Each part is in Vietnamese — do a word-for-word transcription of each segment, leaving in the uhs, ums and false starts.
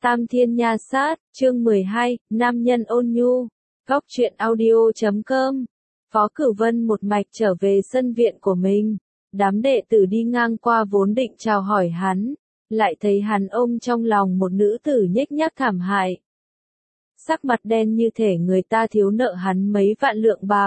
Tam Thiên Nha Sát, chương mười hai, Nam Nhân Ôn Nhu, Góc truyện audio chấm com. Phó Cửu Vân một mạch trở về sân viện của mình. Đám đệ tử đi ngang qua vốn định chào hỏi hắn, lại thấy hắn ôm trong lòng một nữ tử nhếch nhác thảm hại. Sắc mặt đen như thể người ta thiếu nợ hắn mấy vạn lượng bạc.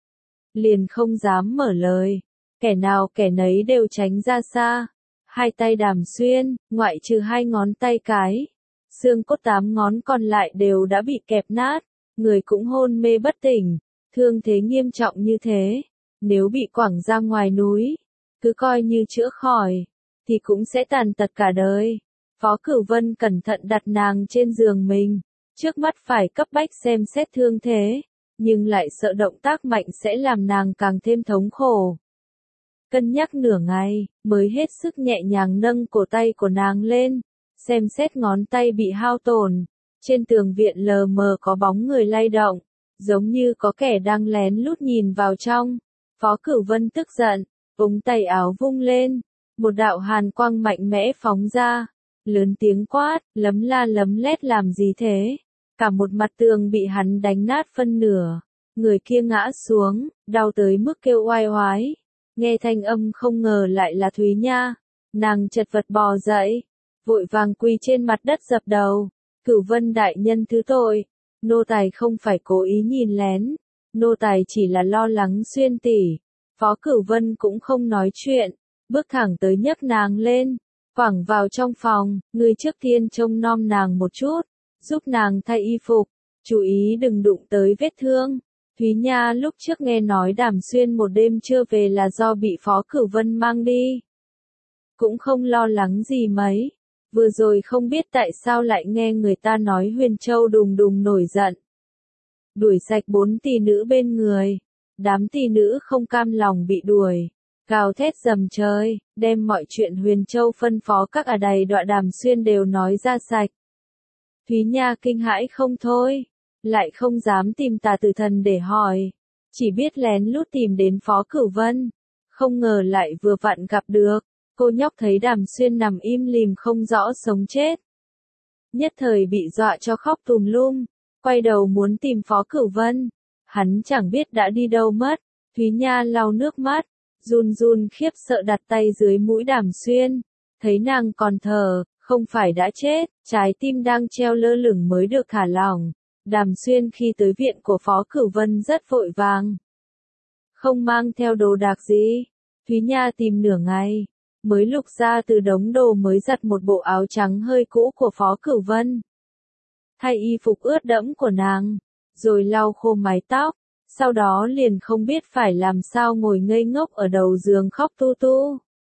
Liền không dám mở lời, kẻ nào kẻ nấy đều tránh ra xa. Hai tay Đàm Xuyên, ngoại trừ hai ngón tay cái, xương cốt tám ngón còn lại đều đã bị kẹp nát, người cũng hôn mê bất tỉnh, thương thế nghiêm trọng như thế, nếu bị quẳng ra ngoài núi, cứ coi như chữa khỏi, thì cũng sẽ tàn tật cả đời. Phó Cửu Vân cẩn thận đặt nàng trên giường mình, trước mắt phải cấp bách xem xét thương thế, nhưng lại sợ động tác mạnh sẽ làm nàng càng thêm thống khổ. Cân nhắc nửa ngày, mới hết sức nhẹ nhàng nâng cổ tay của nàng lên, xem xét ngón tay bị hao tổn. Trên tường viện lờ mờ có bóng người lay động, giống như có kẻ đang lén lút nhìn vào trong. Phó Cửu Vân tức giận, ống tay áo vung lên, một đạo hàn quang mạnh mẽ phóng ra, lớn tiếng quát, lấm la lấm lét làm gì thế? Cả một mặt tường bị hắn đánh nát phân nửa, người kia ngã xuống, đau tới mức kêu oai oái. Nghe thanh âm không ngờ lại là Thúy Nha, nàng chật vật bò dậy, vội vàng quỳ trên mặt đất dập đầu. Cửu Vân đại nhân thứ tội, nô tài không phải cố ý nhìn lén, nô tài chỉ là lo lắng Xuyên tỷ. Phó Cửu Vân cũng không nói chuyện, bước thẳng tới nhấc nàng lên, quẳng vào trong phòng, người trước tiên trông nom nàng một chút, giúp nàng thay y phục, chú ý đừng đụng tới vết thương. Thúy Nha lúc trước nghe nói Đàm Xuyên một đêm chưa về là do bị Phó Cửu Vân mang đi, cũng không lo lắng gì mấy. Vừa rồi không biết tại sao lại nghe người ta nói Huyền Châu đùng đùng nổi giận, đuổi sạch bốn tỷ nữ bên người. Đám tỷ nữ không cam lòng bị đuổi, gào thét dầm trời, đem mọi chuyện Huyền Châu phân phó các à đầy đọa Đàm Xuyên đều nói ra sạch. Thúy Nha kinh hãi không thôi, lại không dám tìm Tà Tử Thần để hỏi, chỉ biết lén lút tìm đến Phó Cửu Vân, không ngờ lại vừa vặn gặp được. Cô nhóc thấy Đàm Xuyên nằm im lìm không rõ sống chết, nhất thời bị dọa cho khóc tùm lum, quay đầu muốn tìm Phó Cửu Vân, hắn chẳng biết đã đi đâu mất. Thúy Nha lau nước mắt, run run khiếp sợ đặt tay dưới mũi Đàm Xuyên, thấy nàng còn thở, không phải đã chết, trái tim đang treo lơ lửng mới được thả lỏng. Đàm Xuyên khi tới viện của Phó Cửu Vân rất vội vàng, không mang theo đồ đạc gì. Thúy Nha tìm nửa ngày, mới lục ra từ đống đồ mới giặt một bộ áo trắng hơi cũ của Phó Cửu Vân, thay y phục ướt đẫm của nàng, rồi lau khô mái tóc, sau đó liền không biết phải làm sao ngồi ngây ngốc ở đầu giường khóc tu tu.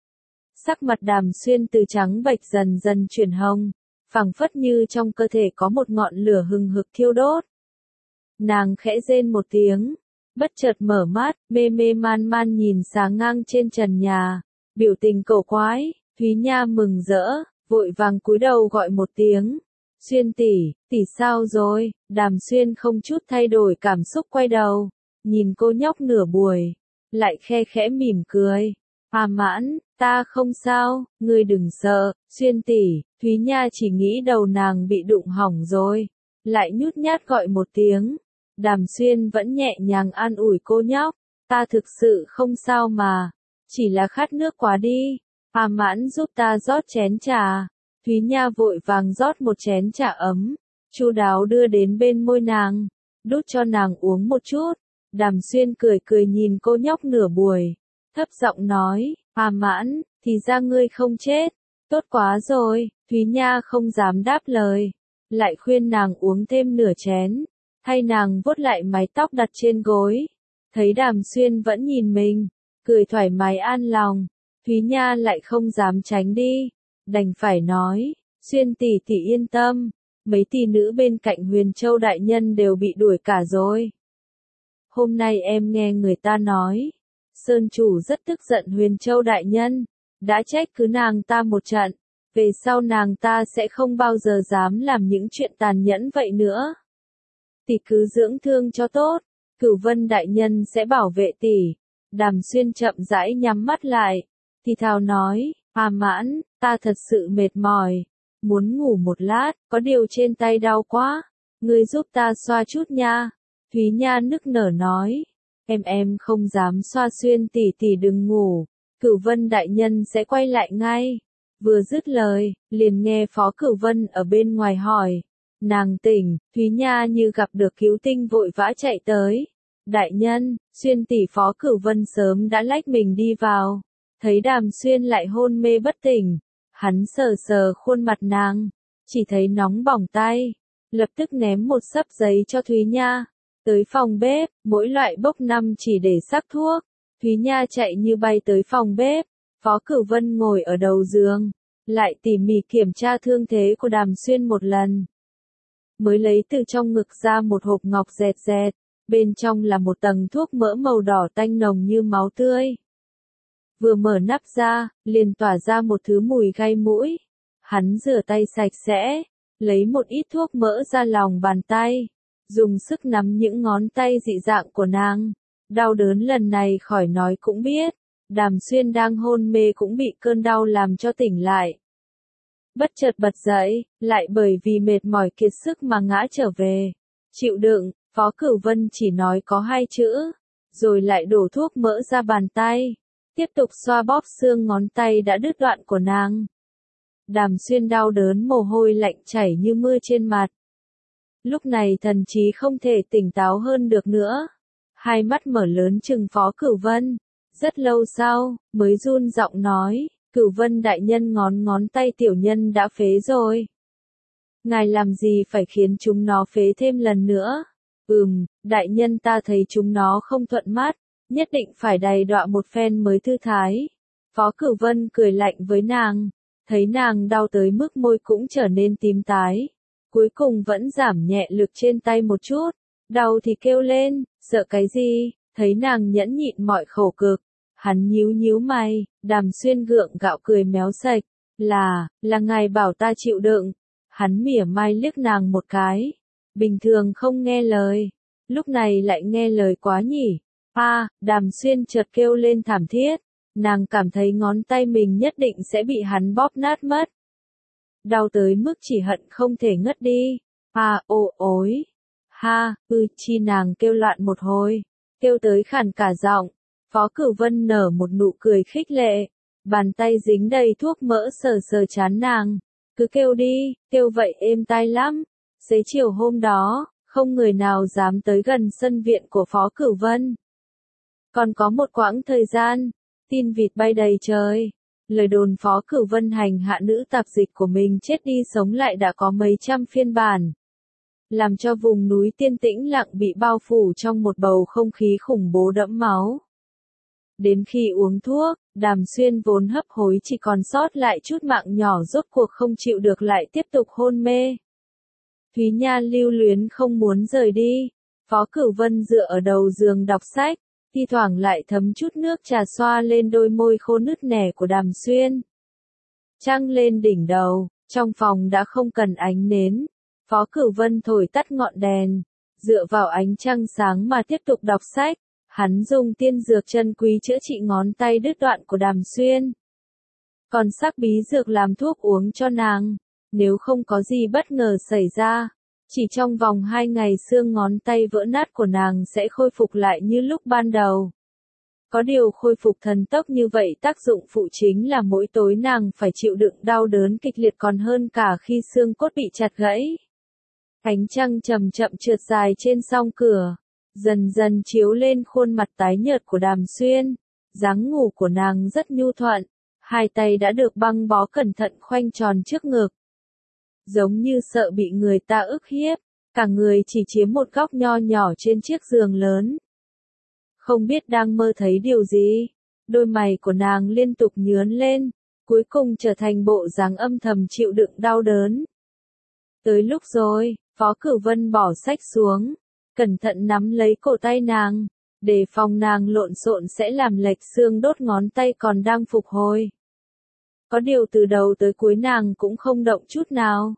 Sắc mặt Đàm Xuyên từ trắng bệch dần dần chuyển hồng, phảng phất như trong cơ thể có một ngọn lửa hừng hực thiêu đốt. Nàng khẽ rên một tiếng, bất chợt mở mắt, mê mê man man nhìn sáng ngang trên trần nhà, biểu tình cổ quái. Thúy Nha mừng rỡ, vội vàng cúi đầu gọi một tiếng, Xuyên tỷ, tỷ sao rồi? Đàm Xuyên không chút thay đổi cảm xúc quay đầu, nhìn cô nhóc nửa buổi, lại khe khẽ mỉm cười. A Mãn, ta không sao, ngươi đừng sợ. Xuyên tỷ. Thúy Nha chỉ nghĩ đầu nàng bị đụng hỏng rồi, lại nhút nhát gọi một tiếng. Đàm Xuyên vẫn nhẹ nhàng an ủi cô nhóc, ta thực sự không sao mà, chỉ là khát nước quá đi. A Mãn giúp ta rót chén trà. Thúy Nha vội vàng rót một chén trà ấm, chu đáo đưa đến bên môi nàng, đút cho nàng uống một chút. Đàm Xuyên cười cười nhìn cô nhóc nửa buổi, thấp giọng nói, A Mãn, thì ra ngươi không chết, tốt quá rồi. Thúy Nha không dám đáp lời, lại khuyên nàng uống thêm nửa chén, thay nàng vuốt lại mái tóc đặt trên gối. Thấy Đàm Xuyên vẫn nhìn mình, cười thoải mái an lòng, Thúy Nha lại không dám tránh đi, đành phải nói, Xuyên tỷ tỷ yên tâm, mấy tỷ nữ bên cạnh Huyền Châu đại nhân đều bị đuổi cả rồi. Hôm nay em nghe người ta nói, Sơn chủ rất tức giận Huyền Châu đại nhân, đã trách cứ nàng ta một trận, về sau nàng ta sẽ không bao giờ dám làm những chuyện tàn nhẫn vậy nữa. Tỷ cứ dưỡng thương cho tốt, Cửu Vân đại nhân sẽ bảo vệ tỷ. Đàm Xuyên chậm rãi nhắm mắt lại, thì thào nói, A Mãn, ta thật sự mệt mỏi, muốn ngủ một lát, có điều trên tay đau quá, ngươi giúp ta xoa chút nha. Thúy Nha nức nở nói, em em không dám xoa Xuyên tỷ tỷ đừng ngủ, Cửu Vân đại nhân sẽ quay lại ngay. Vừa dứt lời, liền nghe Phó Cửu Vân ở bên ngoài hỏi, nàng tỉnh, Thúy Nha như gặp được cứu tinh vội vã chạy tới. Đại nhân, Xuyên tỷ. Phó Cửu Vân sớm đã lách mình đi vào, thấy Đàm Xuyên lại hôn mê bất tỉnh, hắn sờ sờ khuôn mặt nàng, chỉ thấy nóng bỏng tay, lập tức ném một xấp giấy cho Thúy Nha, tới phòng bếp, mỗi loại bốc năm chỉ để sắc thuốc. Thúy Nha chạy như bay tới phòng bếp, Phó Cửu Vân ngồi ở đầu giường, lại tỉ mỉ kiểm tra thương thế của Đàm Xuyên một lần. Mới lấy từ trong ngực ra một hộp ngọc dẹt dẹt, bên trong là một tầng thuốc mỡ màu đỏ tanh nồng như máu tươi. Vừa mở nắp ra, liền tỏa ra một thứ mùi gai mũi. Hắn rửa tay sạch sẽ, lấy một ít thuốc mỡ ra lòng bàn tay, dùng sức nắm những ngón tay dị dạng của nàng. Đau đớn lần này khỏi nói cũng biết, Đàm Xuyên đang hôn mê cũng bị cơn đau làm cho tỉnh lại. Bất chợt bật dậy, lại bởi vì mệt mỏi kiệt sức mà ngã trở về. Chịu đựng, Phó Cửu Vân chỉ nói có hai chữ, rồi lại đổ thuốc mỡ ra bàn tay, tiếp tục xoa bóp xương ngón tay đã đứt đoạn của nàng. Đàm Xuyên đau đớn mồ hôi lạnh chảy như mưa trên mặt. Lúc này thần trí không thể tỉnh táo hơn được nữa. Hai mắt mở lớn chừng Phó Cửu Vân. Rất lâu sau, mới run giọng nói, Cửu Vân đại nhân ngón ngón tay tiểu nhân đã phế rồi. Ngài làm gì phải khiến chúng nó phế thêm lần nữa? Ừm, đại nhân ta thấy chúng nó không thuận mắt, nhất định phải đầy đọa một phen mới thư thái. Phó Cửu Vân cười lạnh với nàng, thấy nàng đau tới mức môi cũng trở nên tím tái. Cuối cùng vẫn giảm nhẹ lực trên tay một chút, đau thì kêu lên, sợ cái gì, thấy nàng nhẫn nhịn mọi khổ cực. Hắn nhíu nhíu mày, Đàm Xuyên gượng gạo cười méo sạch, là, là ngài bảo ta chịu đựng. Hắn mỉa mai liếc nàng một cái, bình thường không nghe lời, lúc này lại nghe lời quá nhỉ. A, à, Đàm Xuyên chợt kêu lên thảm thiết, nàng cảm thấy ngón tay mình nhất định sẽ bị hắn bóp nát mất. Đau tới mức chỉ hận không thể ngất đi. À, ồ ối. Ha, ư, chi nàng kêu loạn một hồi, kêu tới khản cả giọng. Phó Cửu Vân nở một nụ cười khích lệ, bàn tay dính đầy thuốc mỡ sờ sờ trán nàng. Cứ kêu đi, kêu vậy êm tai lắm. Xế chiều hôm đó, không người nào dám tới gần sân viện của Phó Cửu Vân. Còn có một quãng thời gian, tin vịt bay đầy trời. Lời đồn Phó Cửu Vân hành hạ nữ tạp dịch của mình chết đi sống lại đã có mấy trăm phiên bản. Làm cho vùng núi Tiên Tĩnh lặng bị bao phủ trong một bầu không khí khủng bố đẫm máu. Đến khi uống thuốc, Đàm Xuyên vốn hấp hối chỉ còn sót lại chút mạng nhỏ rốt cuộc không chịu được lại tiếp tục hôn mê. Thúy Nha lưu luyến không muốn rời đi. Phó Cửu Vân dựa ở đầu giường đọc sách, thi thoảng lại thấm chút nước trà xoa lên đôi môi khô nứt nẻ của Đàm Xuyên. Trăng lên đỉnh đầu, trong phòng đã không cần ánh nến. Phó Cửu Vân thổi tắt ngọn đèn, dựa vào ánh trăng sáng mà tiếp tục đọc sách. Hắn dùng tiên dược chân quý chữa trị ngón tay đứt đoạn của Đàm Xuyên. Còn sắc bí dược làm thuốc uống cho nàng. Nếu không có gì bất ngờ xảy ra, chỉ trong vòng hai ngày xương ngón tay vỡ nát của nàng sẽ khôi phục lại như lúc ban đầu. Có điều khôi phục thần tốc như vậy tác dụng phụ chính là mỗi tối nàng phải chịu đựng đau đớn kịch liệt còn hơn cả khi xương cốt bị chặt gãy. Ánh trăng chậm chậm trượt dài trên song cửa, dần dần chiếu lên khuôn mặt tái nhợt của Đàm Xuyên. Dáng ngủ của nàng rất nhu thuận, hai tay đã được băng bó cẩn thận khoanh tròn trước ngực. Giống như sợ bị người ta ức hiếp, cả người chỉ chiếm một góc nho nhỏ trên chiếc giường lớn. Không biết đang mơ thấy điều gì, đôi mày của nàng liên tục nhướng lên, cuối cùng trở thành bộ dáng âm thầm chịu đựng đau đớn. Tới lúc rồi, Phó Cửu Vân bỏ sách xuống, cẩn thận nắm lấy cổ tay nàng, để phòng nàng lộn xộn sẽ làm lệch xương đốt ngón tay còn đang phục hồi. Có điều từ đầu tới cuối nàng cũng không động chút nào.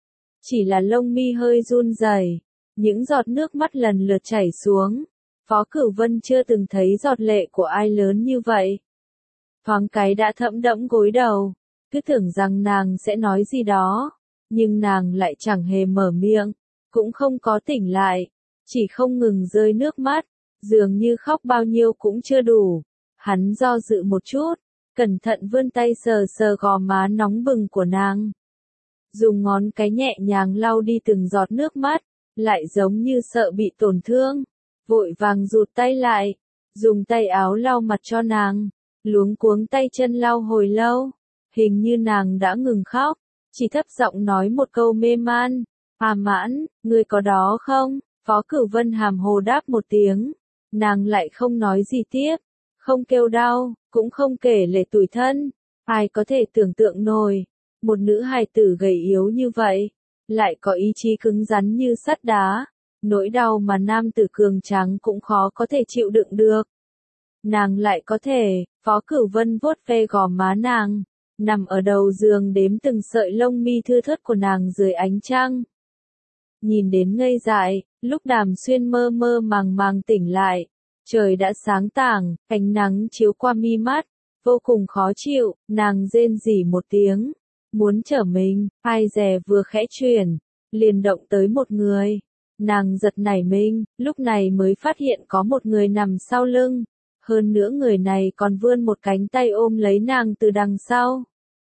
Chỉ là lông mi hơi run rẩy, những giọt nước mắt lần lượt chảy xuống. Phó Cửu Vân chưa từng thấy giọt lệ của ai lớn như vậy. Thoáng cái đã thẫm đẫm gối đầu, cứ tưởng rằng nàng sẽ nói gì đó, nhưng nàng lại chẳng hề mở miệng, cũng không có tỉnh lại, chỉ không ngừng rơi nước mắt, dường như khóc bao nhiêu cũng chưa đủ. Hắn do dự một chút, cẩn thận vươn tay sờ sờ gò má nóng bừng của nàng. Dùng ngón cái nhẹ nhàng lau đi từng giọt nước mắt, lại giống như sợ bị tổn thương, vội vàng rụt tay lại, dùng tay áo lau mặt cho nàng, luống cuống tay chân lau hồi lâu, hình như nàng đã ngừng khóc, chỉ thấp giọng nói một câu mê man, "À Mãn, ngươi có đó không?" Phó Cửu Vân hàm hồ đáp một tiếng, nàng lại không nói gì tiếp, không kêu đau, cũng không kể lể tủi thân, ai có thể tưởng tượng nổi, một nữ hài tử gầy yếu như vậy, lại có ý chí cứng rắn như sắt đá, nỗi đau mà nam tử cường tráng cũng khó có thể chịu đựng được. Nàng lại có thể, Phó Cửu Vân vuốt ve gò má nàng, nằm ở đầu giường đếm từng sợi lông mi thưa thớt của nàng dưới ánh trăng. Nhìn đến ngây dại, lúc Đàm Xuyên mơ mơ màng màng tỉnh lại, trời đã sáng tảng, ánh nắng chiếu qua mi mắt, vô cùng khó chịu, nàng rên rỉ một tiếng, muốn trở mình, ai dè vừa khẽ chuyển, liền động tới một người. Nàng giật nảy mình, lúc này mới phát hiện có một người nằm sau lưng, hơn nữa người này còn vươn một cánh tay ôm lấy nàng từ đằng sau.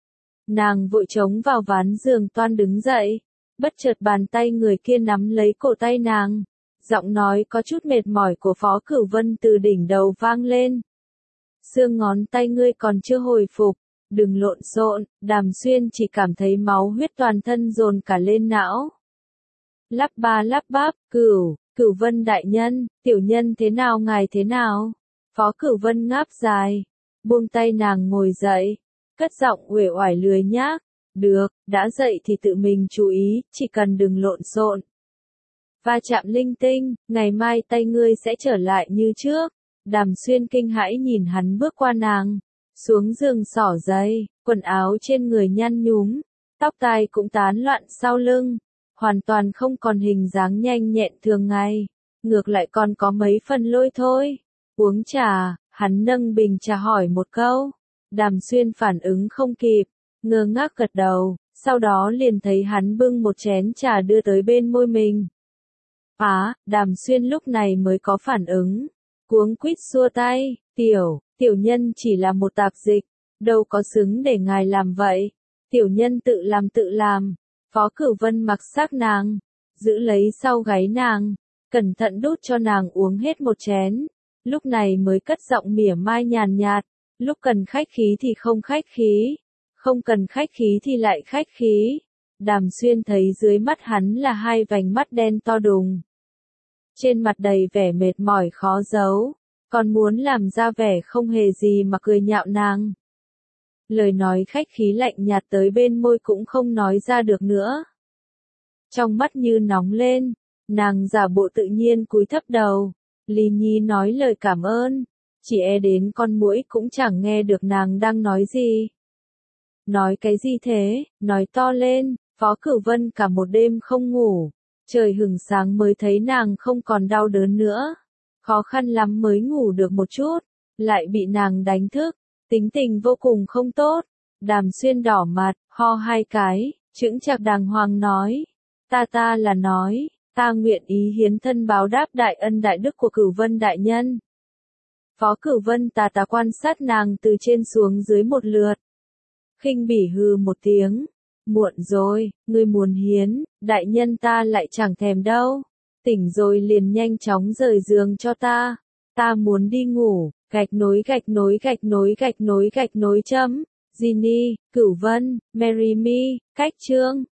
Nàng vội trống vào ván giường toan đứng dậy, bất chợt bàn tay người kia nắm lấy cổ tay nàng, giọng nói có chút mệt mỏi của Phó Cửu Vân từ đỉnh đầu vang lên. "Xương ngón tay ngươi còn chưa hồi phục, đừng lộn xộn." Đàm Xuyên chỉ cảm thấy máu huyết toàn thân dồn cả lên não. Lắp ba lắp bắp, "Cửu, Cửu Vân đại nhân, tiểu nhân thế nào ngài thế nào?" Phó Cửu Vân ngáp dài, buông tay nàng ngồi dậy, cất giọng uể oải lười nhác, "Được, đã dậy thì tự mình chú ý, chỉ cần đừng lộn xộn. Va chạm linh tinh, ngày mai tay ngươi sẽ trở lại như trước." Đàm Xuyên kinh hãi nhìn hắn bước qua nàng, xuống giường xỏ giày, quần áo trên người nhăn nhúm, tóc tai cũng tán loạn sau lưng, hoàn toàn không còn hình dáng nhanh nhẹn thường ngày, ngược lại còn có mấy phần lôi thôi. "Uống trà?" Hắn nâng bình trà hỏi một câu. Đàm Xuyên phản ứng không kịp, ngơ ngác gật đầu, sau đó liền thấy hắn bưng một chén trà đưa tới bên môi mình. Á, Đàm Xuyên lúc này mới có phản ứng, cuống quýt xua tay, "Tiểu, tiểu nhân chỉ là một tạp dịch, đâu có xứng để ngài làm vậy, tiểu nhân tự làm tự làm." Phó Cửu Vân mặc xác nàng, giữ lấy sau gáy nàng, cẩn thận đút cho nàng uống hết một chén, lúc này mới cất giọng mỉa mai nhàn nhạt, "Lúc cần khách khí thì không khách khí, không cần khách khí thì lại khách khí." Đàm Xuyên thấy dưới mắt hắn là hai vành mắt đen to đùng, trên mặt đầy vẻ mệt mỏi khó giấu, còn muốn làm ra vẻ không hề gì mà cười nhạo nàng. Lời nói khách khí lạnh nhạt tới bên môi cũng không nói ra được nữa. Trong mắt như nóng lên, nàng giả bộ tự nhiên cúi thấp đầu, Lý Nhi nói lời cảm ơn, chỉ e đến con muỗi cũng chẳng nghe được nàng đang nói gì. "Nói cái gì thế?" Nói to lên, Phó Cửu Vân cả một đêm không ngủ, trời hửng sáng mới thấy nàng không còn đau đớn nữa, khó khăn lắm mới ngủ được một chút, lại bị nàng đánh thức, tính tình vô cùng không tốt. Đàm Xuyên đỏ mặt, ho hai cái, chững chạc đàng hoàng nói, "Ta ta là nói, ta nguyện ý hiến thân báo đáp đại ân đại đức của Cửu Vân đại nhân." Phó Cửu Vân tà tà quan sát nàng từ trên xuống dưới một lượt, khinh bỉ hừ một tiếng, "Muộn rồi, ngươi muốn hiến, đại nhân ta lại chẳng thèm đâu, tỉnh rồi liền nhanh chóng rời giường cho ta, ta muốn đi ngủ." Gạch nối gạch nối gạch nối gạch nối gạch nối chấm, Ginny, Cửu Vân, Marry Me, cách chương.